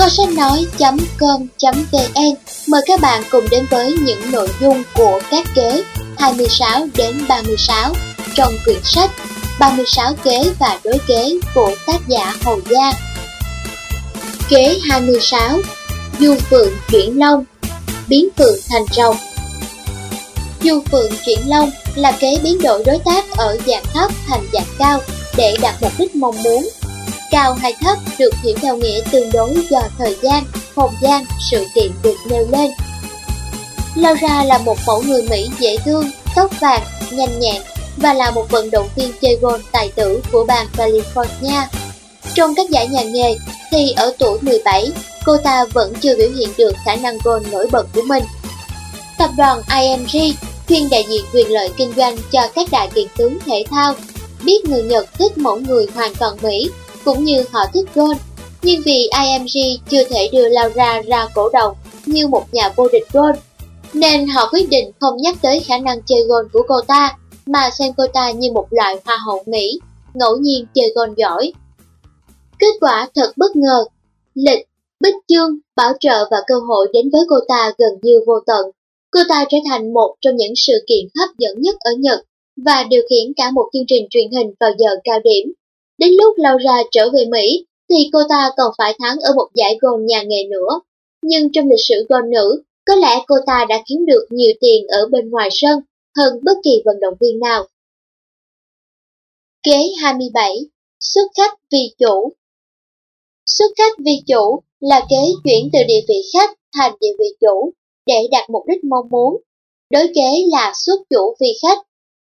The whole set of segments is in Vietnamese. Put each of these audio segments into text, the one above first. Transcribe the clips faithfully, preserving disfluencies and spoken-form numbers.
kho sách nói chấm com chấm vn mời các bạn cùng đến với những nội dung của các kế hai mươi sáu đến ba mươi sáu trong quyển sách ba mươi sáu kế và đối kế của tác giả Hồ Giang. Kế hai mươi sáu. Du phượng chuyển long, biến phượng thành rồng. Du phượng chuyển long là kế biến đổi đối tác ở dạng thấp thành dạng cao để đạt mục đích mong muốn. Cao hay thấp được hiểu theo nghĩa tương đối do thời gian, không gian, sự kiện được nêu lên. Laura là một mẫu người Mỹ dễ thương, tóc vàng, nhanh nhẹn và là một vận động viên chơi golf tài tử của bang California. Trong các giải nhà nghề thì ở tuổi mười bảy, cô ta vẫn chưa biểu hiện được khả năng golf nổi bật của mình. Tập đoàn i em giê chuyên đại diện quyền lợi kinh doanh cho các đại kiện tướng thể thao, biết người Nhật thích mẫu người hoàn toàn Mỹ cũng như họ thích golf, nhưng vì i em giê chưa thể đưa Laura ra cổ động như một nhà vô địch golf, nên họ quyết định không nhắc tới khả năng chơi golf của cô ta, mà xem cô ta như một loại hoa hậu Mỹ, ngẫu nhiên chơi golf giỏi. Kết quả thật bất ngờ, lịch, bích chương, bảo trợ và cơ hội đến với cô ta gần như vô tận. Cô ta trở thành một trong những sự kiện hấp dẫn nhất ở Nhật và điều khiển cả một chương trình truyền hình vào giờ cao điểm. Đến lúc Laura trở về Mỹ thì cô ta còn phải thắng ở một giải golf nhà nghề nữa. Nhưng trong lịch sử golf nữ, có lẽ cô ta đã kiếm được nhiều tiền ở bên ngoài sân hơn bất kỳ vận động viên nào. Kế hai mươi bảy. Xuất khách vì chủ. Xuất khách vì chủ là kế chuyển từ địa vị khách thành địa vị chủ để đạt mục đích mong muốn. Đối kế là xuất chủ vì khách.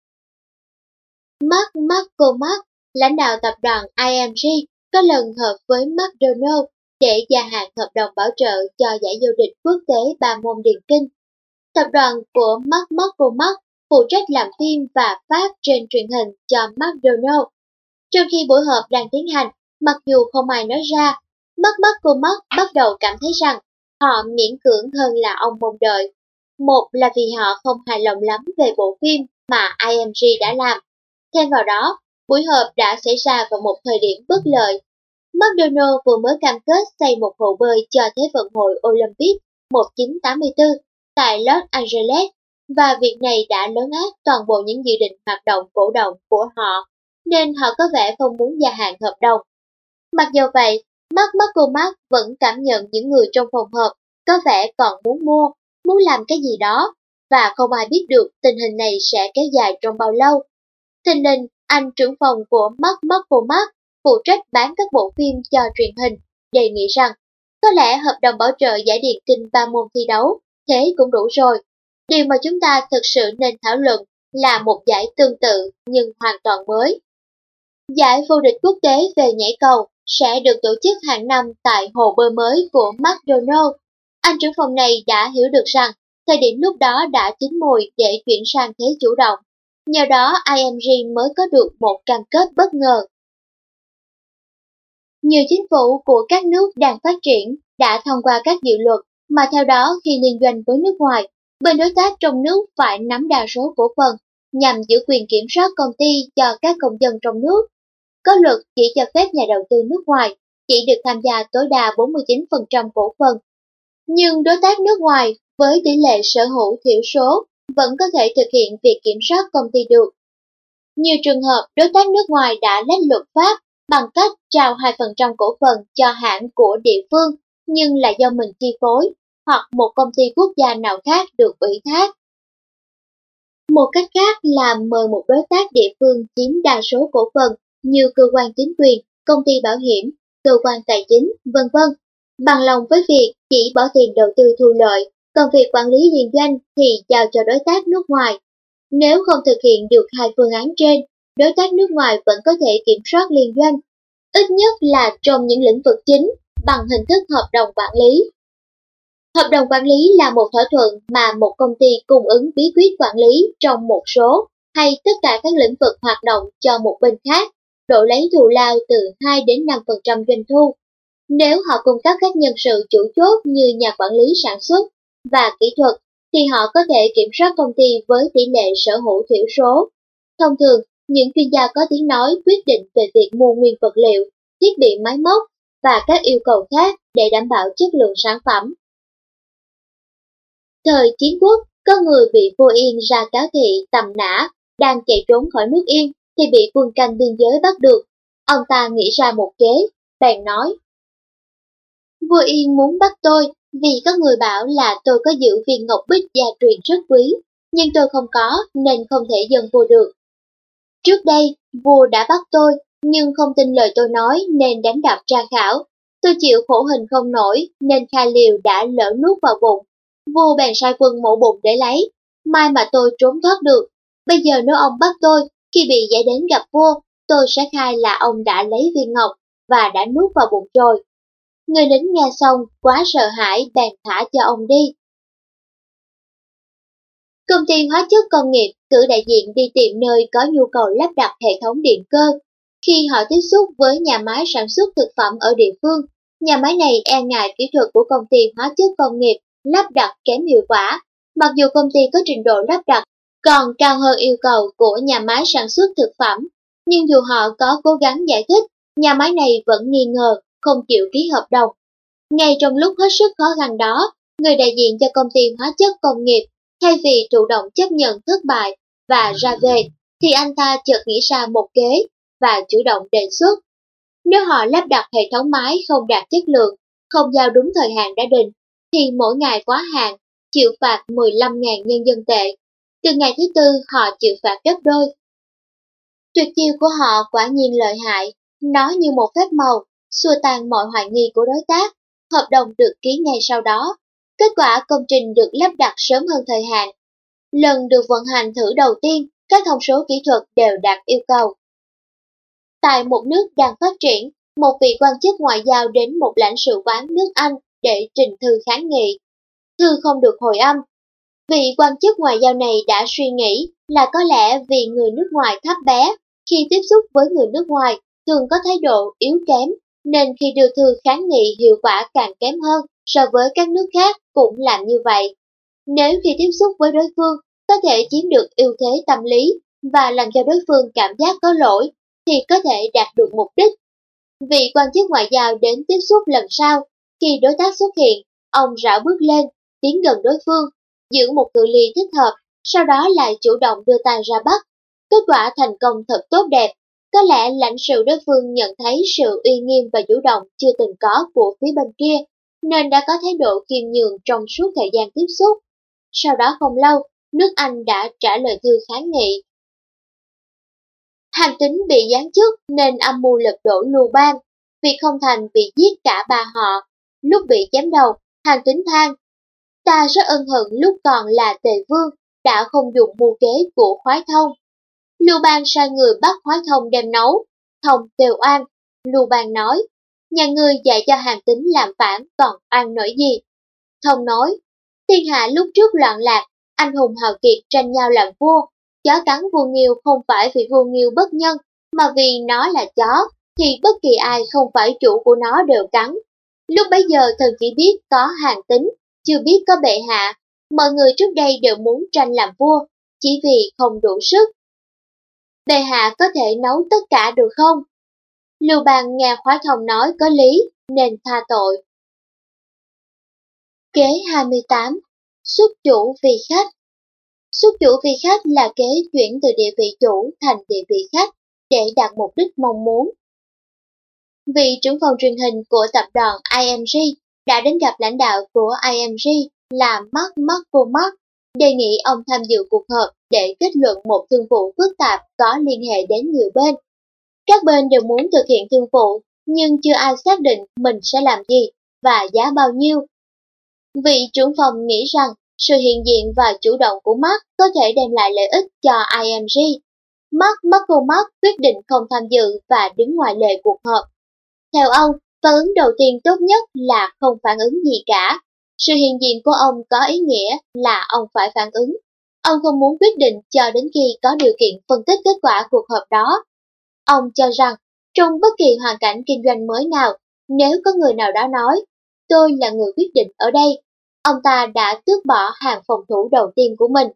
Mark McCormack, lãnh đạo tập đoàn i em giê, có lần hợp với McDonald để gia hạn hợp đồng bảo trợ cho giải vô địch quốc tế ba môn điền kinh. Tập đoàn của Mark McCormack phụ trách làm phim và phát trên truyền hình cho McDonald. Trong khi buổi họp đang tiến hành, mặc dù không ai nói ra, Mark McCormack bắt đầu cảm thấy rằng họ miễn cưỡng hơn là ông mong đợi. Một là vì họ không hài lòng lắm về bộ phim mà i em giê đã làm. Thêm vào đó, buổi họp đã xảy ra vào một thời điểm bất lợi. McDonald vừa mới cam kết xây một hồ bơi cho Thế vận hội Olympic một nghìn chín trăm tám mươi tư tại Los Angeles, và việc này đã lớn át toàn bộ những dự định hoạt động cổ động của họ, nên họ có vẻ không muốn gia hạn hợp đồng. Mặc dù vậy, Mark McCormack vẫn cảm nhận những người trong phòng họp có vẻ còn muốn mua, muốn làm cái gì đó, và không ai biết được tình hình này sẽ kéo dài trong bao lâu. Thình lình, anh trưởng phòng của Mark McCormack phụ trách bán các bộ phim cho truyền hình, đề nghị rằng có lẽ hợp đồng bảo trợ giải điền kinh ba môn thi đấu, thế cũng đủ rồi. Điều mà chúng ta thực sự nên thảo luận là một giải tương tự nhưng hoàn toàn mới. Giải vô địch quốc tế về nhảy cầu sẽ được tổ chức hàng năm tại hồ bơi mới của McDonald. Anh trưởng phòng này đã hiểu được rằng thời điểm lúc đó đã chín mùi để chuyển sang thế chủ động. Nhờ đó i em giê mới có được một cam kết bất ngờ. Nhiều chính phủ của các nước đang phát triển đã thông qua các dự luật mà theo đó khi liên doanh với nước ngoài, bên đối tác trong nước phải nắm đa số cổ phần nhằm giữ quyền kiểm soát công ty cho các công dân trong nước. Có luật chỉ cho phép nhà đầu tư nước ngoài chỉ được tham gia tối đa bốn mươi chín phần trăm cổ phần. Nhưng đối tác nước ngoài với tỷ lệ sở hữu thiểu số vẫn có thể thực hiện việc kiểm soát công ty được. Nhiều trường hợp đối tác nước ngoài đã lách luật pháp bằng cách trao hai phần trăm cổ phần cho hãng của địa phương nhưng là do mình chi phối, hoặc một công ty quốc gia nào khác được ủy thác. Một cách khác là mời một đối tác địa phương chiếm đa số cổ phần như cơ quan chính quyền, công ty bảo hiểm, cơ quan tài chính, vân vân, bằng lòng với việc chỉ bỏ tiền đầu tư thu lợi, còn việc quản lý liên doanh thì giao cho đối tác nước ngoài. Nếu không thực hiện được hai phương án trên, đối tác nước ngoài vẫn có thể kiểm soát liên doanh, ít nhất là trong những lĩnh vực chính, bằng hình thức hợp đồng quản lý. Hợp đồng quản lý là một thỏa thuận mà một công ty cung ứng bí quyết quản lý trong một số hay tất cả các lĩnh vực hoạt động cho một bên khác, đổi lấy thù lao từ hai đến năm phần trăm doanh thu. Nếu họ cung cấp các nhân sự chủ chốt như nhà quản lý sản xuất và kỹ thuật, thì họ có thể kiểm soát công ty với tỷ lệ sở hữu thiểu số. Thông thường, những chuyên gia có tiếng nói quyết định về việc mua nguyên vật liệu, thiết bị máy móc, và các yêu cầu khác để đảm bảo chất lượng sản phẩm. Thời Chiến Quốc, có người bị vua Yên ra cáo thị tầm nã, đang chạy trốn khỏi nước Yên thì bị quân canh biên giới bắt được. Ông ta nghĩ ra một kế, bèn nói: Vua Yên muốn bắt tôi vì có người bảo là tôi có giữ viên ngọc bích gia truyền rất quý, nhưng tôi không có nên không thể dâng vua được. Trước đây, vua đã bắt tôi, nhưng không tin lời tôi nói nên đánh đập tra khảo. Tôi chịu khổ hình không nổi nên khai liều đã lỡ nuốt vào bụng. Vua bèn sai quân mổ bụng để lấy, may mà tôi trốn thoát được. Bây giờ nếu ông bắt tôi, khi bị giải đến gặp vua, tôi sẽ khai là ông đã lấy viên ngọc và đã nuốt vào bụng rồi. Người lính nghe xong quá sợ hãi bèn thả cho ông đi. Công ty hóa chất công nghiệp cử đại diện đi tìm nơi có nhu cầu lắp đặt hệ thống điện cơ. Khi họ tiếp xúc với nhà máy sản xuất thực phẩm ở địa phương, nhà máy này e ngại kỹ thuật của công ty hóa chất công nghiệp lắp đặt kém hiệu quả, mặc dù công ty có trình độ lắp đặt còn cao hơn yêu cầu của nhà máy sản xuất thực phẩm. Nhưng dù họ có cố gắng giải thích, nhà máy này vẫn nghi ngờ, không chịu ký hợp đồng. Ngay trong lúc hết sức khó khăn đó, người đại diện cho công ty hóa chất công nghiệp, thay vì thụ động chấp nhận thất bại và ra về, thì anh ta chợt nghĩ ra một kế và chủ động đề xuất. Nếu họ lắp đặt hệ thống máy không đạt chất lượng, không giao đúng thời hạn đã định, thì mỗi ngày quá hạn, chịu phạt mười lăm nghìn nhân dân tệ. Từ ngày thứ tư họ chịu phạt gấp đôi. Tuyệt chiêu của họ quả nhiên lợi hại, nó như một phép màu, xua tan mọi hoài nghi của đối tác. Hợp đồng được ký ngay sau đó. Kết quả công trình được lắp đặt sớm hơn thời hạn. Lần được vận hành thử đầu tiên, các thông số kỹ thuật đều đạt yêu cầu. Tại một nước đang phát triển, một vị quan chức ngoại giao đến một lãnh sự quán nước Anh để trình thư kháng nghị. Thư không được hồi âm. Vị quan chức ngoại giao này đã suy nghĩ là có lẽ vì người nước ngoài thấp bé, khi tiếp xúc với người nước ngoài thường có thái độ yếu kém, nên khi đưa thư kháng nghị hiệu quả càng kém hơn so với các nước khác cũng làm như vậy. Nếu khi tiếp xúc với đối phương có thể chiếm được ưu thế tâm lý và làm cho đối phương cảm giác có lỗi, thì có thể đạt được mục đích. Vị quan chức ngoại giao đến tiếp xúc lần sau, khi đối tác xuất hiện, ông rảo bước lên, tiến gần đối phương, giữ một cự ly thích hợp, sau đó lại chủ động đưa tay ra bắt. Kết quả thành công thật tốt đẹp. Có lẽ lãnh sự đối phương nhận thấy sự uy nghiêm và chủ động chưa từng có của phía bên kia, nên đã có thái độ khiêm nhường trong suốt thời gian tiếp xúc. Sau đó không lâu, nước Anh đã trả lời thư kháng nghị. Hàn Tín bị giáng chức nên âm mưu lật đổ Lưu Bang. Việc không thành bị giết cả ba họ. Lúc bị chém đầu, Hàn Tín than: Ta rất ân hận lúc còn là Tề Vương, đã không dùng mưu kế của Khoái Thông. Lưu Bang sai người bắt Khoái Thông đem nấu. Thông kêu oan. Lưu Bang nói: Nhà ngươi dạy cho Hàn Tín làm phản còn oan nổi gì? Thông nói: Thiên hạ lúc trước loạn lạc, anh hùng hào kiệt tranh nhau làm vua. Chó cắn vua Nghiêu không phải vì vua Nghiêu bất nhân, mà vì nó là chó, thì bất kỳ ai không phải chủ của nó đều cắn. Lúc bấy giờ thần chỉ biết có Hàn Tín, chưa biết có bệ hạ. Mọi người trước đây đều muốn tranh làm vua, chỉ vì không đủ sức. Bệ hạ có thể nấu tất cả được không? Lưu Bang nghe Khoái Thông nói có lý, nên tha tội. Kế hai mươi tám. Xuất chủ vì khách. Xuất chủ vì khách là kế chuyển từ địa vị chủ thành địa vị khách để đạt mục đích mong muốn. Vị trưởng phòng truyền hình của tập đoàn i em giê đã đến gặp lãnh đạo của i em giê là Mark McCormack, đề nghị ông tham dự cuộc họp để kết luận một thương vụ phức tạp có liên hệ đến nhiều bên. Các bên đều muốn thực hiện thương vụ, nhưng chưa ai xác định mình sẽ làm gì và giá bao nhiêu. Vị trưởng phòng nghĩ rằng sự hiện diện và chủ động của Mark có thể đem lại lợi ích cho i em giê. Mark McCormack quyết định không tham dự và đứng ngoài lề cuộc họp. Theo ông, phản ứng đầu tiên tốt nhất là không phản ứng gì cả. Sự hiện diện của ông có ý nghĩa là ông phải phản ứng. Ông không muốn quyết định cho đến khi có điều kiện phân tích kết quả cuộc họp đó. Ông cho rằng, trong bất kỳ hoàn cảnh kinh doanh mới nào, nếu có người nào đó nói, tôi là người quyết định ở đây, ông ta đã tước bỏ hàng phòng thủ đầu tiên của mình.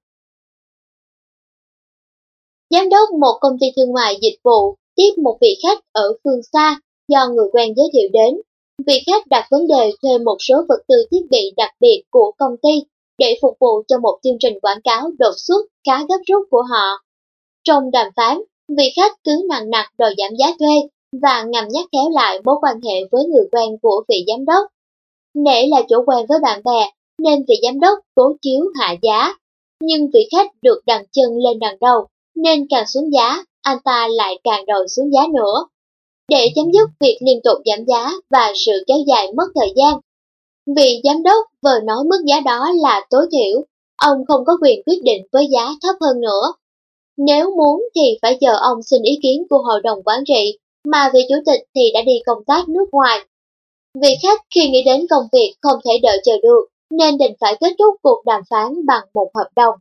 Giám đốc một công ty thương mại dịch vụ tiếp một vị khách ở phương xa do người quen giới thiệu đến. Vị khách đặt vấn đề thuê một số vật tư thiết bị đặc biệt của công ty để phục vụ cho một chương trình quảng cáo đột xuất khá gấp rút của họ. Trong đàm phán, vị khách cứ nằng nặc đòi giảm giá thuê và ngầm nhắc khéo lại mối quan hệ với người quen của vị giám đốc. Nể là chỗ quen với bạn bè nên vị giám đốc cố chiếu hạ giá, nhưng vị khách được đặt chân lên đằng đầu nên càng xuống giá, anh ta lại càng đòi xuống giá nữa. Để chấm dứt việc liên tục giảm giá và sự kéo dài mất thời gian, vị giám đốc vừa nói mức giá đó là tối thiểu, ông không có quyền quyết định với giá thấp hơn nữa. Nếu muốn thì phải chờ ông xin ý kiến của hội đồng quản trị, mà vị chủ tịch thì đã đi công tác nước ngoài. Vị khách khi nghĩ đến công việc không thể đợi chờ được, nên định phải kết thúc cuộc đàm phán bằng một hợp đồng.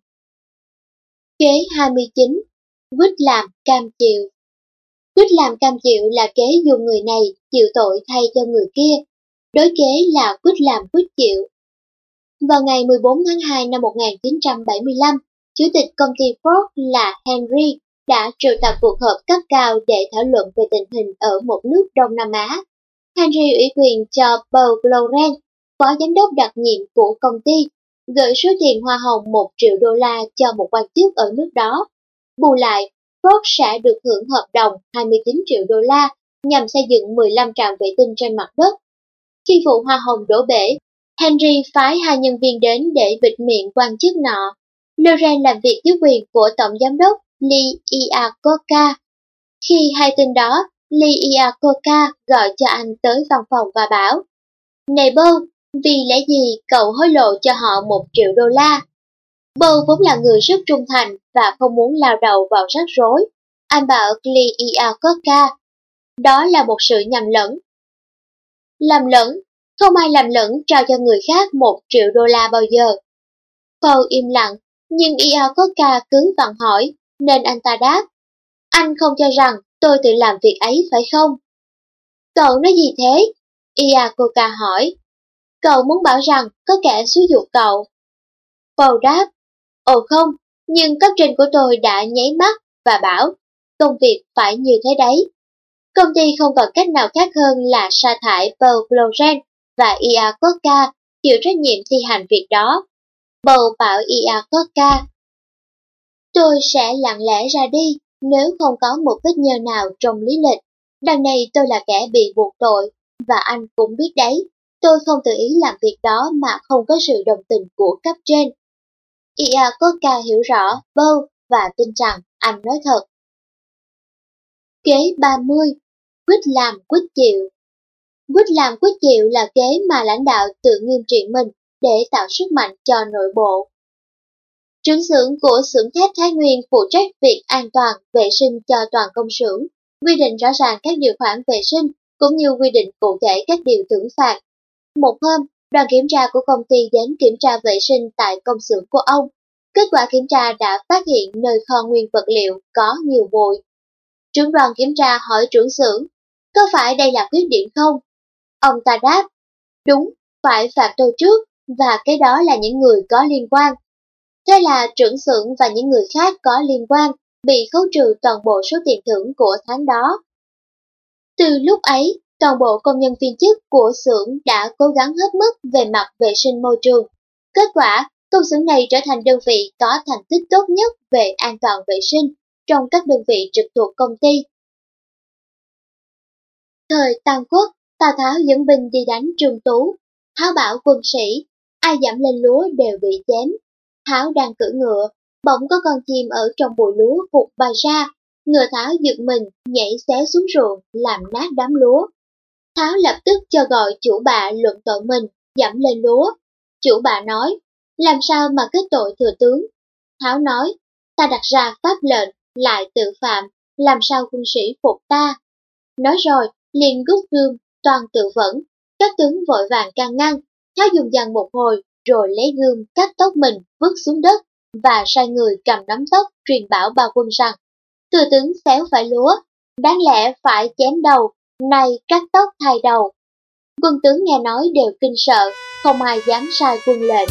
Kế hai mươi chín. Quýt làm cam chịu. Quýt làm cam chịu là kế dùng người này chịu tội thay cho người kia. Đối kế là quýt làm quýt chịu. Vào ngày mười bốn tháng hai năm một nghìn chín trăm bảy mươi lăm, chủ tịch công ty Ford là Henry đã triệu tập cuộc họp cấp cao để thảo luận về tình hình ở một nước Đông Nam Á. Henry ủy quyền cho Paul Gloren, phó giám đốc đặc nhiệm của công ty, gửi số tiền hoa hồng một triệu đô la cho một quan chức ở nước đó. Bù lại, Ford sẽ được hưởng hợp đồng hai mươi chín triệu đô la nhằm xây dựng mười lăm trạm vệ tinh trên mặt đất. Khi vụ hoa hồng đổ bể, Henry phái hai nhân viên đến để bịt miệng quan chức nọ. Loren làm việc dưới quyền của tổng giám đốc Lee Iacocca. Khi hay tin đó, Lee Iacocca gọi cho anh tới văn phòng và bảo: "Này Paul, vì lẽ gì cậu hối lộ cho họ một triệu đô la?" Paul vốn là người rất trung thành và không muốn lao đầu vào rắc rối. Anh bảo Lee Iacocca: "Đó là một sự nhầm lẫn." Lầm lẫn? Không ai lầm lẫn trao cho người khác một triệu đô la bao giờ. Paul im lặng, nhưng Iacocca cứ vặn hỏi, nên anh ta đáp: "Anh không cho rằng tôi tự làm việc ấy phải không?" "Cậu nói gì thế?" Iacocca hỏi. "Cậu muốn bảo rằng có kẻ xúi giục cậu?" Paul đáp: "Ồ không, nhưng cấp trên của tôi đã nháy mắt và bảo, công việc phải như thế đấy." Công ty không còn cách nào khác hơn là sa thải Paul Gloren và Iacocca chịu trách nhiệm thi hành việc đó. Paul bảo Iacocca: "Tôi sẽ lặng lẽ ra đi nếu không có một vết nhơ nào trong lý lịch. Đằng này tôi là kẻ bị buộc tội, và anh cũng biết đấy, tôi không tự ý làm việc đó mà không có sự đồng tình của cấp trên." Iacocca hiểu rõ Paul và tin rằng anh nói thật. Kế ba mươi. Quýt làm quýt chịu. Quýt làm quýt chịu là kế mà lãnh đạo tự nghiêm trị mình để tạo sức mạnh cho nội bộ. Trưởng xưởng của xưởng thép Thái Nguyên phụ trách việc an toàn, vệ sinh cho toàn công xưởng, quy định rõ ràng các điều khoản vệ sinh cũng như quy định cụ thể các điều thưởng phạt. Một hôm, đoàn kiểm tra của công ty đến kiểm tra vệ sinh tại công xưởng của ông. Kết quả kiểm tra đã phát hiện nơi kho nguyên vật liệu có nhiều bụi. Trưởng đoàn kiểm tra hỏi trưởng xưởng: "Có phải đây là khuyết điểm không?" Ông ta đáp: "Đúng, phải phạt tôi trước, và cái đó là những người có liên quan." Thế là trưởng xưởng và những người khác có liên quan bị khấu trừ toàn bộ số tiền thưởng của tháng đó. Từ lúc ấy, toàn bộ công nhân viên chức của xưởng đã cố gắng hết mức về mặt vệ sinh môi trường. Kết quả, công xưởng này trở thành đơn vị có thành tích tốt nhất về an toàn vệ sinh trong các đơn vị trực thuộc công ty. Thời Tam Quốc, Tào Tháo dẫn binh đi đánh Trương Tú. Tháo bảo quân sĩ, ai dẫm lên lúa đều bị chém. Tháo đang cưỡi ngựa, bỗng có con chim ở trong bụi lúa vụt bay ra. Ngựa Tháo giật mình, nhảy xé xuống ruộng, làm nát đám lúa. Tháo lập tức cho gọi chủ bạ luận tội mình, dẫm lên lúa. Chủ bạ nói: "Làm sao mà kết tội thừa tướng?" Tháo nói: "Ta đặt ra pháp lệnh, lại tự phạm, làm sao quân sĩ phục ta?" Nói rồi, liền rút gươm, toàn tự vẫn. Các tướng vội vàng can ngăn. Tháo dùng dằn một hồi, rồi lấy gươm cắt tóc mình, vứt xuống đất, và sai người cầm nắm tóc truyền bảo ba quân rằng: "Thừa tướng xéo phải lúa, đáng lẽ phải chém đầu, nay cắt tóc thay đầu." Quân tướng nghe nói đều kinh sợ, không ai dám sai quân lệnh.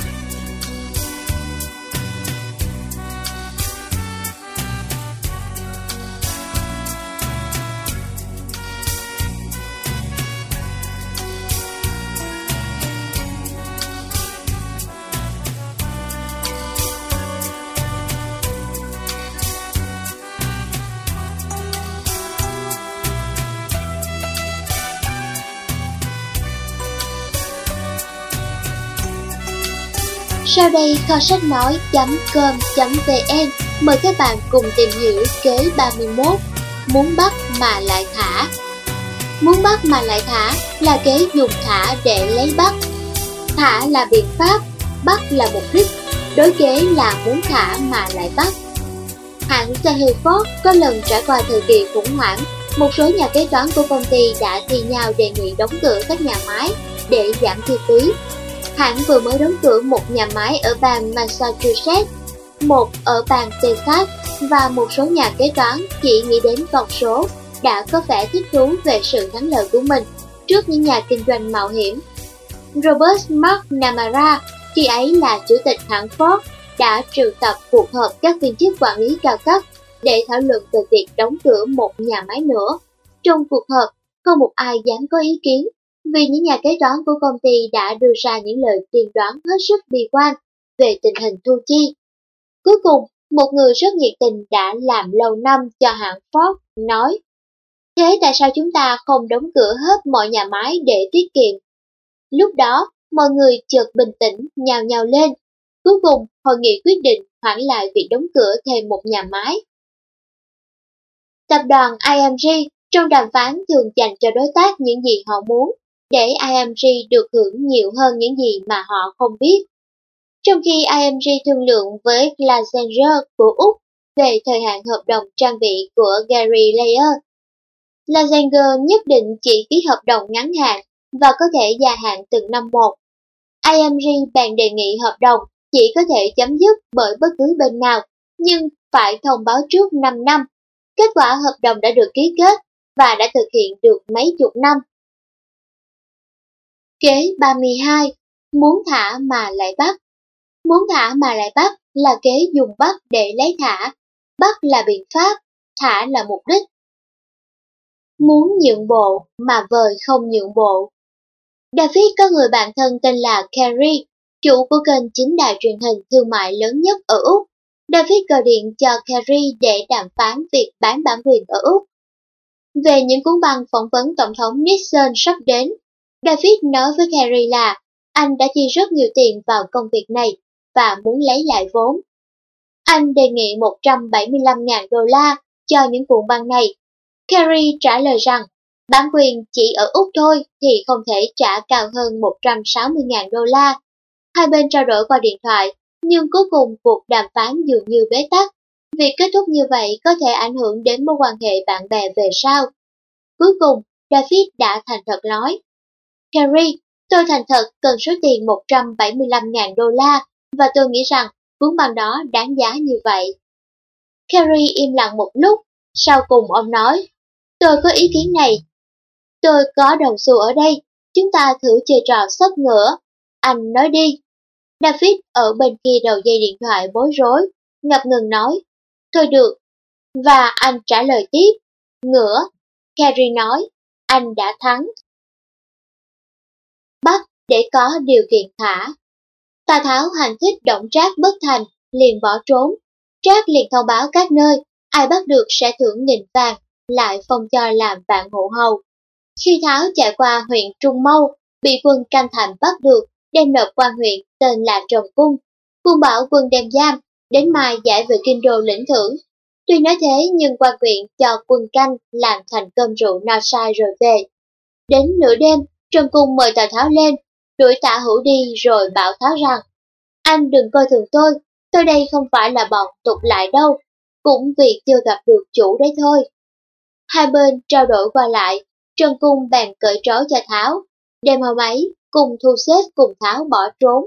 Sau đây kho sách nói.com.vn mời các bạn cùng tìm hiểu kế ba mươi mốt, muốn bắt mà lại thả. Muốn bắt mà lại thả là kế dùng thả để lấy bắt. Thả là biện pháp, bắt là mục đích, đối kế là muốn thả mà lại bắt. Hãng xe hơi Ford có lần trải qua thời kỳ khủng hoảng, một số nhà kế toán của công ty đã thi nhau đề nghị đóng cửa các nhà máy để giảm chi phí. Hãng vừa mới đóng cửa một nhà máy ở bang Massachusetts, một ở bang Texas và một số nhà kế toán chỉ nghĩ đến con số đã có vẻ thích thú về sự thắng lợi của mình trước những nhà kinh doanh mạo hiểm. Robert McNamara, khi ấy là chủ tịch hãng Ford, đã triệu tập cuộc họp các viên chức quản lý cao cấp để thảo luận về việc đóng cửa một nhà máy nữa. Trong cuộc họp, không một ai dám có ý kiến, vì những nhà kế toán của công ty đã đưa ra những lời tiên đoán hết sức bi quan về tình hình thu chi. Cuối cùng, một người rất nhiệt tình đã làm lâu năm cho hãng Ford nói: "Thế tại sao chúng ta không đóng cửa hết mọi nhà máy để tiết kiệm?" Lúc đó, mọi người chợt bình tĩnh nhào nhào lên. Cuối cùng, hội nghị quyết định hoãn lại việc đóng cửa thêm một nhà máy. Tập đoàn i em giê trong đàm phán thường dành cho đối tác những gì họ muốn, để i em giê được hưởng nhiều hơn những gì mà họ không biết. Trong khi i em giê thương lượng với Glazenger của Úc về thời hạn hợp đồng trang bị của Gary Layer, Glazenger nhất định chỉ ký hợp đồng ngắn hạn và có thể gia hạn từng năm một. i em giê bèn đề nghị hợp đồng chỉ có thể chấm dứt bởi bất cứ bên nào, nhưng phải thông báo trước năm năm. Kết quả hợp đồng đã được ký kết và đã thực hiện được mấy chục năm. Kế ba mươi hai, muốn thả mà lại bắt. Muốn thả mà lại bắt là kế dùng bắt để lấy thả. Bắt là biện pháp, thả là mục đích. Muốn nhượng bộ mà vời không nhượng bộ. David có người bạn thân tên là Carrie, chủ của kênh chính đài truyền hình thương mại lớn nhất ở Úc. David gọi điện cho Carrie để đàm phán việc bán bản quyền ở Úc. Về những cuốn băng phỏng vấn Tổng thống Nixon sắp đến, David nói với Carrie là anh đã chi rất nhiều tiền vào công việc này và muốn lấy lại vốn. Anh đề nghị một trăm bảy mươi lăm nghìn đô la cho những cuộn băng này. Carrie trả lời rằng bản quyền chỉ ở Úc thôi thì không thể trả cao hơn một trăm sáu mươi nghìn đô la. Hai bên trao đổi qua điện thoại, nhưng cuối cùng cuộc đàm phán dường như bế tắc. Việc kết thúc như vậy có thể ảnh hưởng đến mối quan hệ bạn bè về sau. Cuối cùng, David đã thành thật nói: Carrie, tôi thành thật cần số tiền một trăm bảy mươi lăm nghìn đô la và tôi nghĩ rằng cuốn băng đó đáng giá như vậy. Carrie im lặng một lúc, sau cùng ông nói: Tôi có ý kiến này. Tôi có đồng xu ở đây, chúng ta thử chơi trò sóc ngửa. Anh nói đi. David ở bên kia đầu dây điện thoại bối rối, ngập ngừng nói: Thôi được. Và anh trả lời tiếp: Ngửa. Carrie nói: Anh đã thắng. Bắt để có điều kiện thả. Tào Tháo hành thích động Trác bất thành, liền bỏ trốn. Trác liền thông báo các nơi, ai bắt được sẽ thưởng nghìn vàng, lại phong cho làm vạn hộ hầu. Khi Tháo chạy qua huyện Trung Mâu, bị quân canh thành bắt được, đem nộp quan huyện tên là Trần Cung. Quân bảo quân đem giam, đến mai giải về kinh đô lĩnh thưởng. Tuy nói thế nhưng quan huyện cho quân canh làm thành cơm rượu no say rồi về. Đến nửa đêm, Trần Cung mời Tào Tháo lên, đuổi Tả Hữu đi rồi bảo Tháo rằng: Anh đừng coi thường tôi, tôi đây không phải là bọn tục lại đâu, cũng vì chưa gặp được chủ đấy thôi. Hai bên trao đổi qua lại, Trần Cung bèn cởi trói cho Tháo. Đêm hôm ấy, cùng thu xếp cùng Tháo bỏ trốn.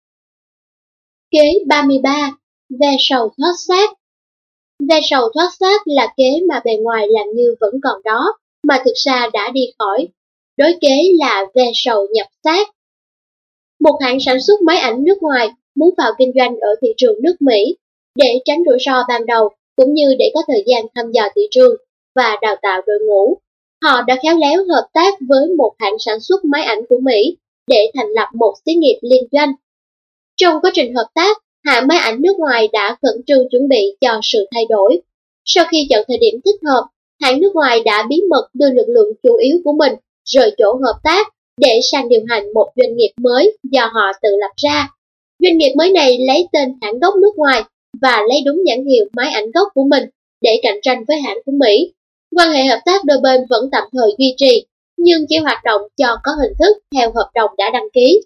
Kế ba mươi ba. Ve sầu thoát xác. Ve sầu thoát xác là kế mà bề ngoài làm như vẫn còn đó, mà thực ra đã đi khỏi. Đối kế là ve sầu nhập xác. Một hãng sản xuất máy ảnh nước ngoài muốn vào kinh doanh ở thị trường nước Mỹ. Để tránh rủi ro ban đầu, cũng như để có thời gian thăm dò thị trường và đào tạo đội ngũ, họ đã khéo léo hợp tác với một hãng sản xuất máy ảnh của Mỹ để thành lập một xí nghiệp liên doanh. Trong quá trình hợp tác, hãng máy ảnh nước ngoài đã khẩn trương chuẩn bị cho sự thay đổi. Sau khi chọn thời điểm thích hợp, hãng nước ngoài đã bí mật đưa lực lượng chủ yếu của mình rời chỗ hợp tác để sang điều hành một doanh nghiệp mới do họ tự lập ra. Doanh nghiệp mới này lấy tên hãng gốc nước ngoài và lấy đúng nhãn hiệu máy ảnh gốc của mình để cạnh tranh với hãng của Mỹ. Quan hệ hợp tác đôi bên vẫn tạm thời duy trì, nhưng chỉ hoạt động cho có hình thức theo hợp đồng đã đăng ký.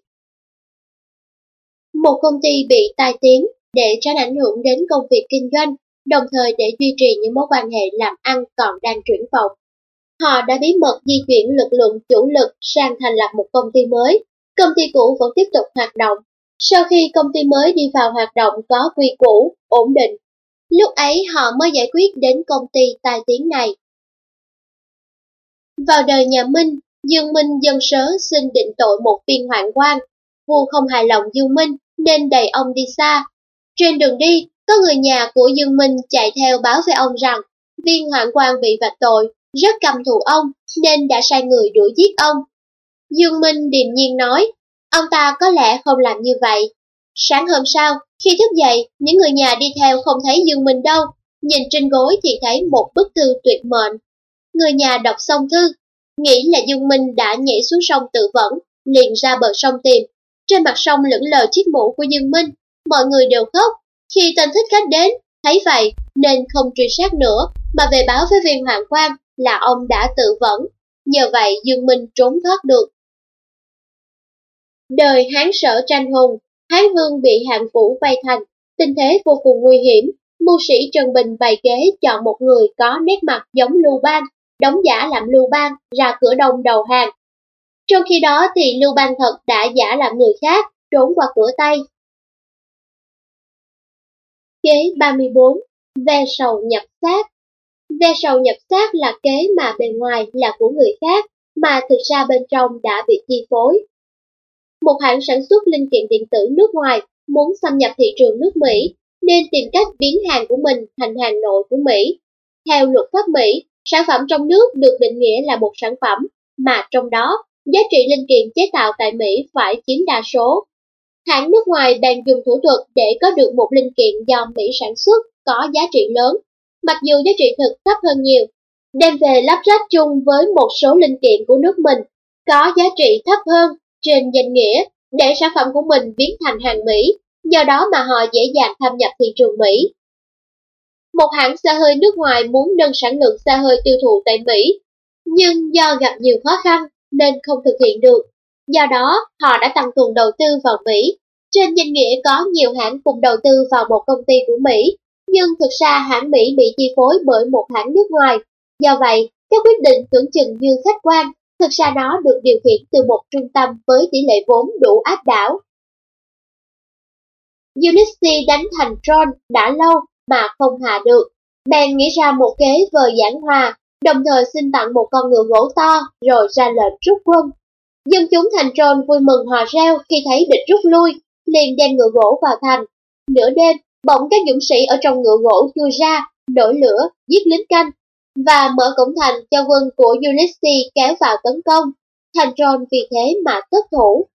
Một công ty bị tai tiếng để tránh ảnh hưởng đến công việc kinh doanh, đồng thời để duy trì những mối quan hệ làm ăn còn đang triển vọng. Họ đã bí mật di chuyển lực lượng chủ lực sang thành lập một công ty mới. Công ty cũ vẫn tiếp tục hoạt động. Sau khi công ty mới đi vào hoạt động có quy củ, ổn định, lúc ấy họ mới giải quyết đến công ty tai tiếng này. Vào đời nhà Minh, Dương Minh dân sớ xin định tội một viên hoạn quan. Vua không hài lòng Dương Minh nên đẩy ông đi xa. Trên đường đi, có người nhà của Dương Minh chạy theo báo với ông rằng viên hoạn quan bị vạch tội, rất căm thù ông nên đã sai người đuổi giết ông. Dương Minh điềm nhiên nói, ông ta có lẽ không làm như vậy. Sáng hôm sau, khi thức dậy, những người nhà đi theo không thấy Dương Minh đâu, nhìn trên gối thì thấy một bức thư tuyệt mệnh. Người nhà đọc xong thư, nghĩ là Dương Minh đã nhảy xuống sông tự vẫn, liền ra bờ sông tìm. Trên mặt sông lững lờ chiếc mũ của Dương Minh, mọi người đều khóc. Khi tên thích khách đến, thấy vậy nên không truy sát nữa, mà về báo với viên hoạn quan là ông đã tự vẫn. Nhờ vậy Dương Minh trốn thoát được. Đời Hán Sở tranh hùng, Hán Vương bị Hạng Vũ vây thành, tình thế vô cùng nguy hiểm. Mưu sĩ Trần Bình bày kế chọn một người có nét mặt giống Lưu Bang, đóng giả làm Lưu Bang ra cửa đông đầu hàng. Trong khi đó thì Lưu Bang thật đã giả làm người khác, trốn qua cửa Tây. Kế ba mươi bốn. Ve sầu nhập xác. Ve sầu nhập xác là kế mà bề ngoài là của người khác, mà thực ra bên trong đã bị chi phối. Một hãng sản xuất linh kiện điện tử nước ngoài muốn xâm nhập thị trường nước Mỹ, nên tìm cách biến hàng của mình thành hàng nội của Mỹ. Theo luật pháp Mỹ, sản phẩm trong nước được định nghĩa là một sản phẩm, mà trong đó, giá trị linh kiện chế tạo tại Mỹ phải chiếm đa số. Hãng nước ngoài đang dùng thủ thuật để có được một linh kiện do Mỹ sản xuất có giá trị lớn, mặc dù giá trị thực thấp hơn nhiều, đem về lắp ráp chung với một số linh kiện của nước mình có giá trị thấp hơn trên danh nghĩa để sản phẩm của mình biến thành hàng Mỹ, do đó mà họ dễ dàng thâm nhập thị trường Mỹ. Một hãng xe hơi nước ngoài muốn nâng sản lượng xe hơi tiêu thụ tại Mỹ, nhưng do gặp nhiều khó khăn nên không thực hiện được. Do đó, họ đã tăng cường đầu tư vào Mỹ. Trên danh nghĩa có nhiều hãng cùng đầu tư vào một công ty của Mỹ, nhưng thực ra hãng Mỹ bị chi phối bởi một hãng nước ngoài. Do vậy, các quyết định tưởng chừng như khách quan, thực ra nó được điều khiển từ một trung tâm với tỷ lệ vốn đủ áp đảo. Ulysses đánh thành Tron đã lâu mà không hạ được, bèn nghĩ ra một kế vời giảng hòa, đồng thời xin tặng một con ngựa gỗ to rồi ra lệnh rút quân. Dân chúng thành Tron vui mừng hò reo khi thấy địch rút lui, liền đem ngựa gỗ vào thành. Nửa đêm, bỗng các dũng sĩ ở trong ngựa gỗ chui ra, nổi lửa, giết lính canh, và mở cổng thành cho quân của Ulysses kéo vào tấn công. Thành Tron vì thế mà thất thủ.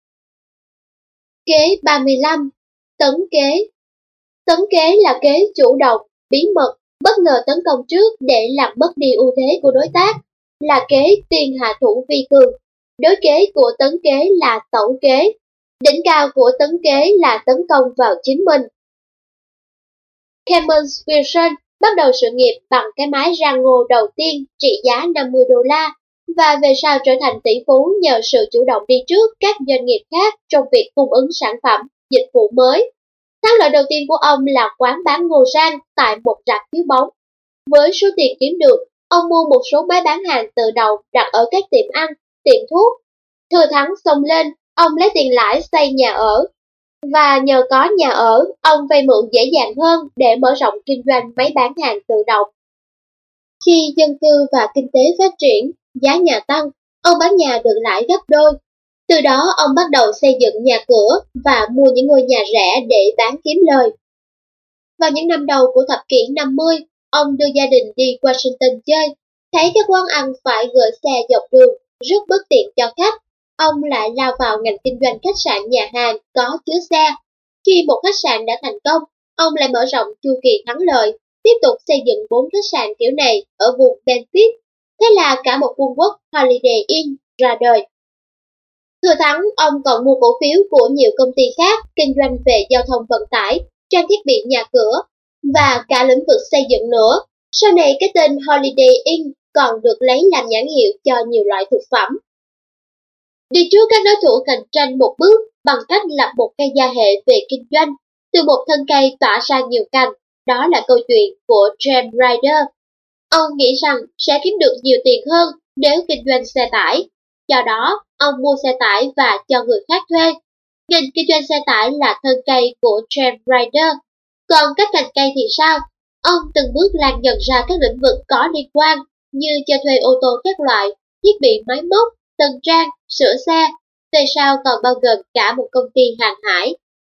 Kế ba mươi lăm. Tấn kế. Tấn kế là kế chủ động, bí mật, bất ngờ tấn công trước để làm mất đi ưu thế của đối tác, là kế tiên hạ thủ vi cường. Đối kế của tấn kế là tẩu kế. Đỉnh cao của tấn kế là tấn công vào chính mình. Clemens Wilson bắt đầu sự nghiệp bằng cái máy rang ngô đầu tiên trị giá năm mươi đô la, và về sau trở thành tỷ phú nhờ sự chủ động đi trước các doanh nghiệp khác trong việc cung ứng sản phẩm, dịch vụ mới. Thắng lợi đầu tiên của ông là quán bán ngô rang tại một rạp chiếu bóng. Với số tiền kiếm được, ông mua một số máy bán hàng tự động đặt ở các tiệm ăn, tiệm thuốc. Thừa thắng xông lên, ông lấy tiền lãi xây nhà ở. Và nhờ có nhà ở, ông vay mượn dễ dàng hơn để mở rộng kinh doanh máy bán hàng tự động. Khi dân cư và kinh tế phát triển, giá nhà tăng, ông bán nhà được lãi gấp đôi. Từ đó ông bắt đầu xây dựng nhà cửa và mua những ngôi nhà rẻ để bán kiếm lời. Vào những năm đầu của thập kỷ năm mươi, ông đưa gia đình đi Washington chơi, thấy các quán ăn phải gửi xe dọc đường, rất bất tiện cho khách. Ông lại lao vào ngành kinh doanh khách sạn nhà hàng có chứa xe. Khi một khách sạn đã thành công, ông lại mở rộng chu kỳ thắng lợi, tiếp tục xây dựng bốn khách sạn kiểu này ở vùng Memphis. Thế là cả một vương quốc Holiday Inn ra đời. Thừa thắng, ông còn mua cổ phiếu của nhiều công ty khác kinh doanh về giao thông vận tải, trang thiết bị nhà cửa và cả lĩnh vực xây dựng nữa. Sau này cái tên Holiday Inn còn được lấy làm nhãn hiệu cho nhiều loại thực phẩm. Đi trước các đối thủ cạnh tranh một bước bằng cách lập một cây gia hệ về kinh doanh, từ một thân cây tỏa ra nhiều cành, đó là câu chuyện của James Ryder. Ông nghĩ rằng sẽ kiếm được nhiều tiền hơn nếu kinh doanh xe tải. Do đó, ông mua xe tải và cho người khác thuê. Ngành kinh doanh xe tải là thân cây của James Ryder. Còn các cành cây thì sao? Ông từng bước lan dần ra các lĩnh vực có liên quan như cho thuê ô tô các loại, thiết bị máy móc, tân trang, sửa xe, về sau còn bao gồm cả một công ty hàng hải.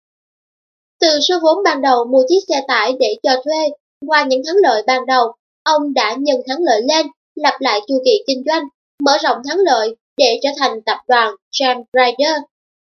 Từ số vốn ban đầu mua chiếc xe tải để cho thuê, qua những thắng lợi ban đầu, ông đã nhân thắng lợi lên, lặp lại chu kỳ kinh doanh, mở rộng thắng lợi để trở thành tập đoàn James Ryder.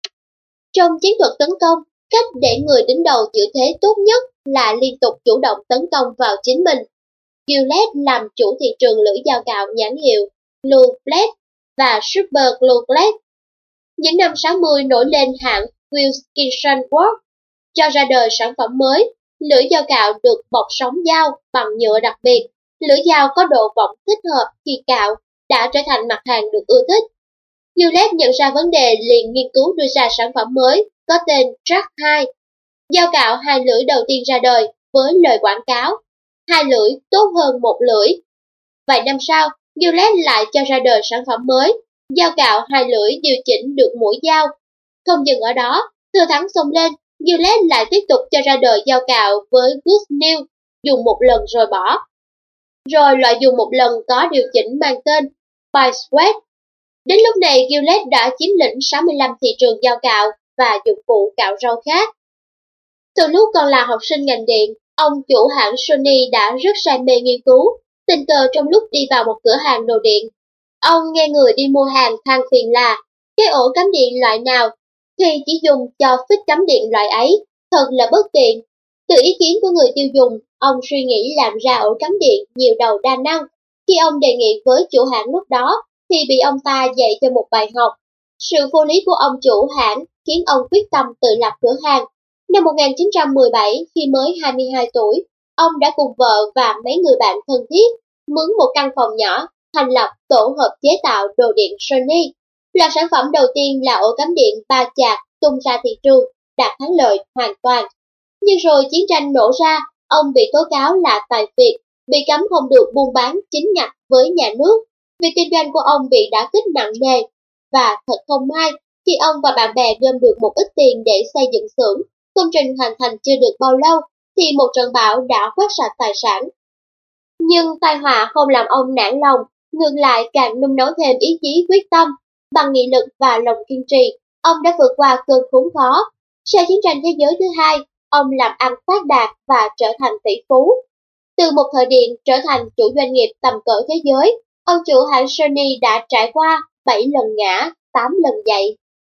Trong chiến thuật tấn công, cách để người đứng đầu giữ thế tốt nhất là liên tục chủ động tấn công vào chính mình. Gillette làm chủ thị trường lưỡi dao gạo nhãn hiệu Blue Blade và Super Blue Blade. Những năm sáu mươi nổi lên hãng Wilkinson Works cho ra đời sản phẩm mới, lưỡi dao gạo được bọc sóng dao bằng nhựa đặc biệt. Lưỡi dao có độ vọng thích hợp khi cạo đã trở thành mặt hàng được ưa thích. Gillette nhận ra vấn đề liền nghiên cứu đưa ra sản phẩm mới có tên Track hai. Dao cạo hai lưỡi đầu tiên ra đời với lời quảng cáo hai lưỡi tốt hơn một lưỡi. Vài năm sau, Gillette lại cho ra đời sản phẩm mới, dao cạo hai lưỡi điều chỉnh được mũi dao. Không dừng ở đó, thừa thắng xông lên, Gillette lại tiếp tục cho ra đời dao cạo với Good News, dùng một lần rồi bỏ. Rồi loại dùng một lần có điều chỉnh mang tên By Sweat. Đến lúc này, Gillette đã chiếm lĩnh sáu mươi lăm thị trường dao cạo và dụng cụ cạo rau khác. Từ lúc còn là học sinh ngành điện, ông chủ hãng Sony đã rất say mê nghiên cứu. Tình cờ trong lúc đi vào một cửa hàng đồ điện, ông nghe người đi mua hàng than phiền là cái ổ cắm điện loại nào thì chỉ dùng cho phích cắm điện loại ấy, thật là bất tiện. Từ ý kiến của người tiêu dùng, ông suy nghĩ làm ra ổ cắm điện nhiều đầu đa năng. Khi ông đề nghị với chủ hãng lúc đó, thì bị ông ta dạy cho một bài học. Sự vô lý của ông chủ hãng khiến ông quyết tâm tự lập cửa hàng. Năm một nghìn chín trăm mười bảy, khi mới hai mươi hai tuổi, ông đã cùng vợ và mấy người bạn thân thiết mướn một căn phòng nhỏ, thành lập tổ hợp chế tạo đồ điện Sony. Là sản phẩm đầu tiên là ổ cắm điện ba chạc tung ra thị trường, đạt thắng lợi hoàn toàn. Nhưng rồi chiến tranh nổ ra, ông bị tố cáo là tài phiệt, bị cấm không được buôn bán chính ngạch với nhà nước. Việc kinh doanh của ông bị đả kích nặng nề, và thật không may, khi ông và bạn bè gom được một ít tiền để xây dựng xưởng, công trình hoàn thành chưa được bao lâu, thì một trận bão đã quét sạch tài sản. Nhưng tai họa không làm ông nản lòng, ngược lại càng nung nấu thêm ý chí quyết tâm. Bằng nghị lực và lòng kiên trì, ông đã vượt qua cơn khốn khó. Sau chiến tranh thế giới thứ hai, ông làm ăn phát đạt và trở thành tỷ phú. Từ một thợ điện trở thành chủ doanh nghiệp tầm cỡ thế giới, ông chủ hãng Sony đã trải qua bảy lần ngã, tám lần dậy.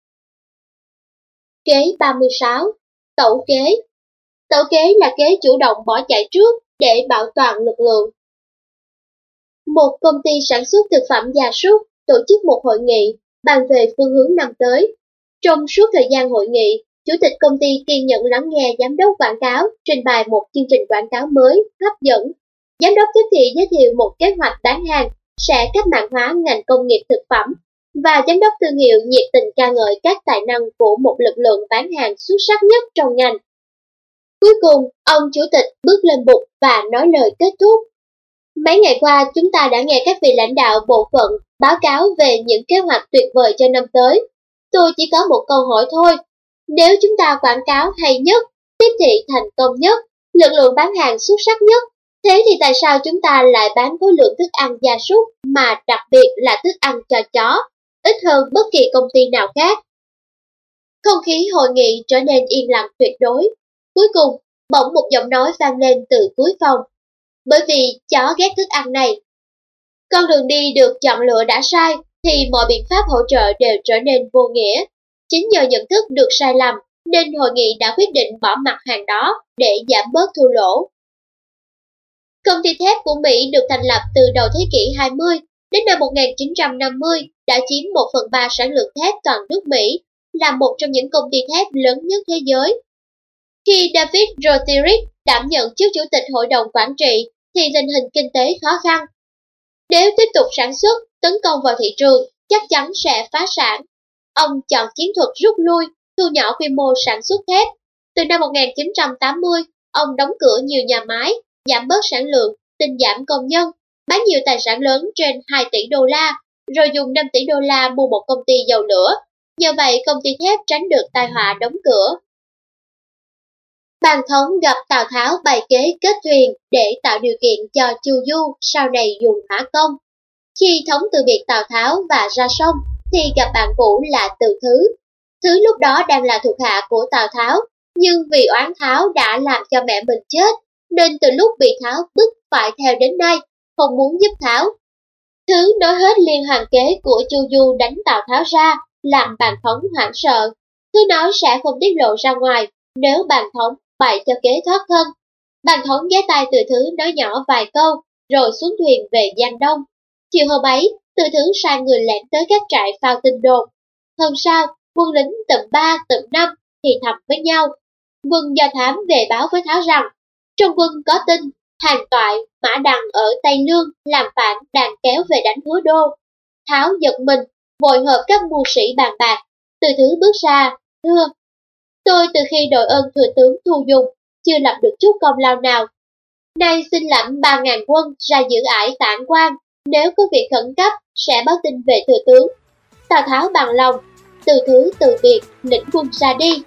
Kế ba mươi sáu. Tẩu kế. Tẩu kế là kế chủ động bỏ chạy trước để bảo toàn lực lượng. Một công ty sản xuất thực phẩm gia súc tổ chức một hội nghị bàn về phương hướng năm tới. Trong suốt thời gian hội nghị, chủ tịch công ty kiên nhẫn lắng nghe giám đốc quảng cáo trình bày một chương trình quảng cáo mới, hấp dẫn. Giám đốc tiếp thị giới thiệu một kế hoạch bán hàng sẽ cách mạng hóa ngành công nghiệp thực phẩm, và giám đốc thương hiệu nhiệt tình ca ngợi các tài năng của một lực lượng bán hàng xuất sắc nhất trong ngành. Cuối cùng, ông chủ tịch bước lên bục và nói lời kết thúc. Mấy ngày qua, chúng ta đã nghe các vị lãnh đạo bộ phận báo cáo về những kế hoạch tuyệt vời cho năm tới. Tôi chỉ có một câu hỏi thôi. Nếu chúng ta quảng cáo hay nhất, tiếp thị thành công nhất, lực lượng bán hàng xuất sắc nhất, thế thì tại sao chúng ta lại bán khối lượng thức ăn gia súc mà đặc biệt là thức ăn cho chó, ít hơn bất kỳ công ty nào khác? Không khí hội nghị trở nên yên lặng tuyệt đối. Cuối cùng, bỗng một giọng nói vang lên từ cuối phòng. Bởi vì chó ghét thức ăn này. Con đường đi được chọn lựa đã sai, thì mọi biện pháp hỗ trợ đều trở nên vô nghĩa. Chính nhờ nhận thức được sai lầm, nên hội nghị đã quyết định bỏ mặt hàng đó để giảm bớt thua lỗ. Công ty thép của Mỹ được thành lập từ đầu thế kỷ hai mươi đến năm một nghìn chín trăm năm mươi, đã chiếm một phần ba sản lượng thép toàn nước Mỹ, là một trong những công ty thép lớn nhất thế giới. Khi David Rothschild đảm nhận chức chủ tịch hội đồng quản trị, thì tình hình kinh tế khó khăn. Nếu tiếp tục sản xuất, tấn công vào thị trường, chắc chắn sẽ phá sản. Ông chọn chiến thuật rút lui, thu nhỏ quy mô sản xuất thép. Từ năm một nghìn chín trăm tám mươi, ông đóng cửa nhiều nhà máy, giảm bớt sản lượng, tinh giảm công nhân, bán nhiều tài sản lớn trên hai tỷ đô la, rồi dùng năm tỷ đô la mua một công ty dầu lửa. Nhờ vậy, công ty thép tránh được tai họa đóng cửa. Bàn Thống gặp Tào Tháo bày kế kết thuyền để tạo điều kiện cho Chu Du sau này dùng hỏa công. Khi Thống từ biệt Tào Tháo và ra sông, thì gặp bạn cũ là Từ Thứ. Thứ lúc đó đang là thuộc hạ của Tào Tháo, nhưng vì oán Tháo đã làm cho mẹ mình chết, nên từ lúc bị Tháo bức phải theo đến nay, không muốn giúp Tháo. Thứ nói hết liên hoàn kế của Chu Du đánh Tào Tháo ra, làm Bàn Thống hoảng sợ. Thứ nói sẽ không tiết lộ ra ngoài nếu Bàn Thống bày cho kế thoát thân. Bàn Thống ghé tai Từ Thứ nói nhỏ vài câu, rồi xuống thuyền về Giang Đông. Chiều hôm ấy, Từ Thứ sai người lẻn tới các trại phao tin đồn. Hôm sau, quân lính tụm ba tụm năm thì thầm với nhau. Quân do thám về báo với Tháo rằng, trong quân có tin, Hàn Toại, Mã Đằng ở Tây Lương làm phản đàn kéo về đánh Hứa Đô. Tháo giật mình, vội họp các mưu sĩ bàn bạc. Từ Thứ bước ra, thưa, tôi từ khi đội ơn thừa tướng Thu Dùng, chưa lập được chút công lao nào. Nay xin lãnh ba ngàn quân ra giữ ải Tản Quan, nếu có việc khẩn cấp sẽ báo tin về thừa tướng. Tào Tháo bằng lòng, Từ Thứ từ biệt, lĩnh quân ra đi.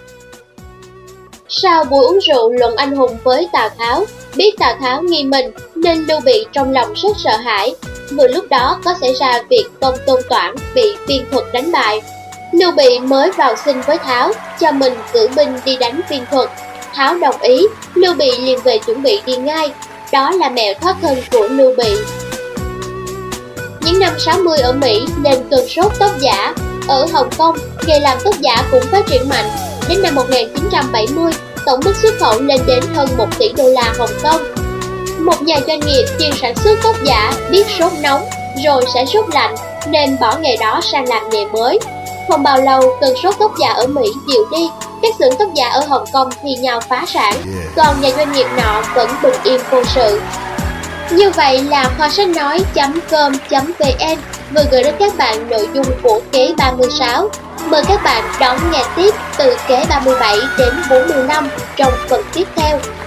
Sau buổi uống rượu luận anh hùng với Tào Tháo, biết Tào Tháo nghi mình nên Lưu Bị trong lòng rất sợ hãi. Vừa lúc đó có xảy ra việc Công Tôn Toản bị Viên Thuật đánh bại. Lưu Bị mới vào xin với Tháo, cho mình cử binh đi đánh Viên Thuật. Tháo đồng ý, Lưu Bị liền về chuẩn bị đi ngay. Đó là mẹo thoát thân của Lưu Bị. Những năm sáu mươi ở Mỹ lên cơn sốt tóc giả. Ở Hồng Kông, nghề làm tóc giả cũng phát triển mạnh. Đến năm một nghìn chín trăm bảy mươi, tổng mức xuất khẩu lên đến hơn một tỷ đô la Hồng Kông. Một nhà doanh nghiệp chuyên sản xuất tóc giả biết sốt nóng rồi sẽ sốt lạnh nên bỏ nghề đó sang làm nghề mới. Không bao lâu, cơn sốt tóc giả ở Mỹ dịu đi, các xưởng tóc giả ở Hồng Kông thi nhau phá sản, còn nhà doanh nghiệp nọ vẫn bình yên vô sự. Như vậy là kho sách nói chấm com chấm vn vừa gửi đến các bạn nội dung của kế ba mươi sáu. Mời các bạn đón nghe tiếp từ kế ba mươi bảy đến bốn mươi lăm trong phần tiếp theo.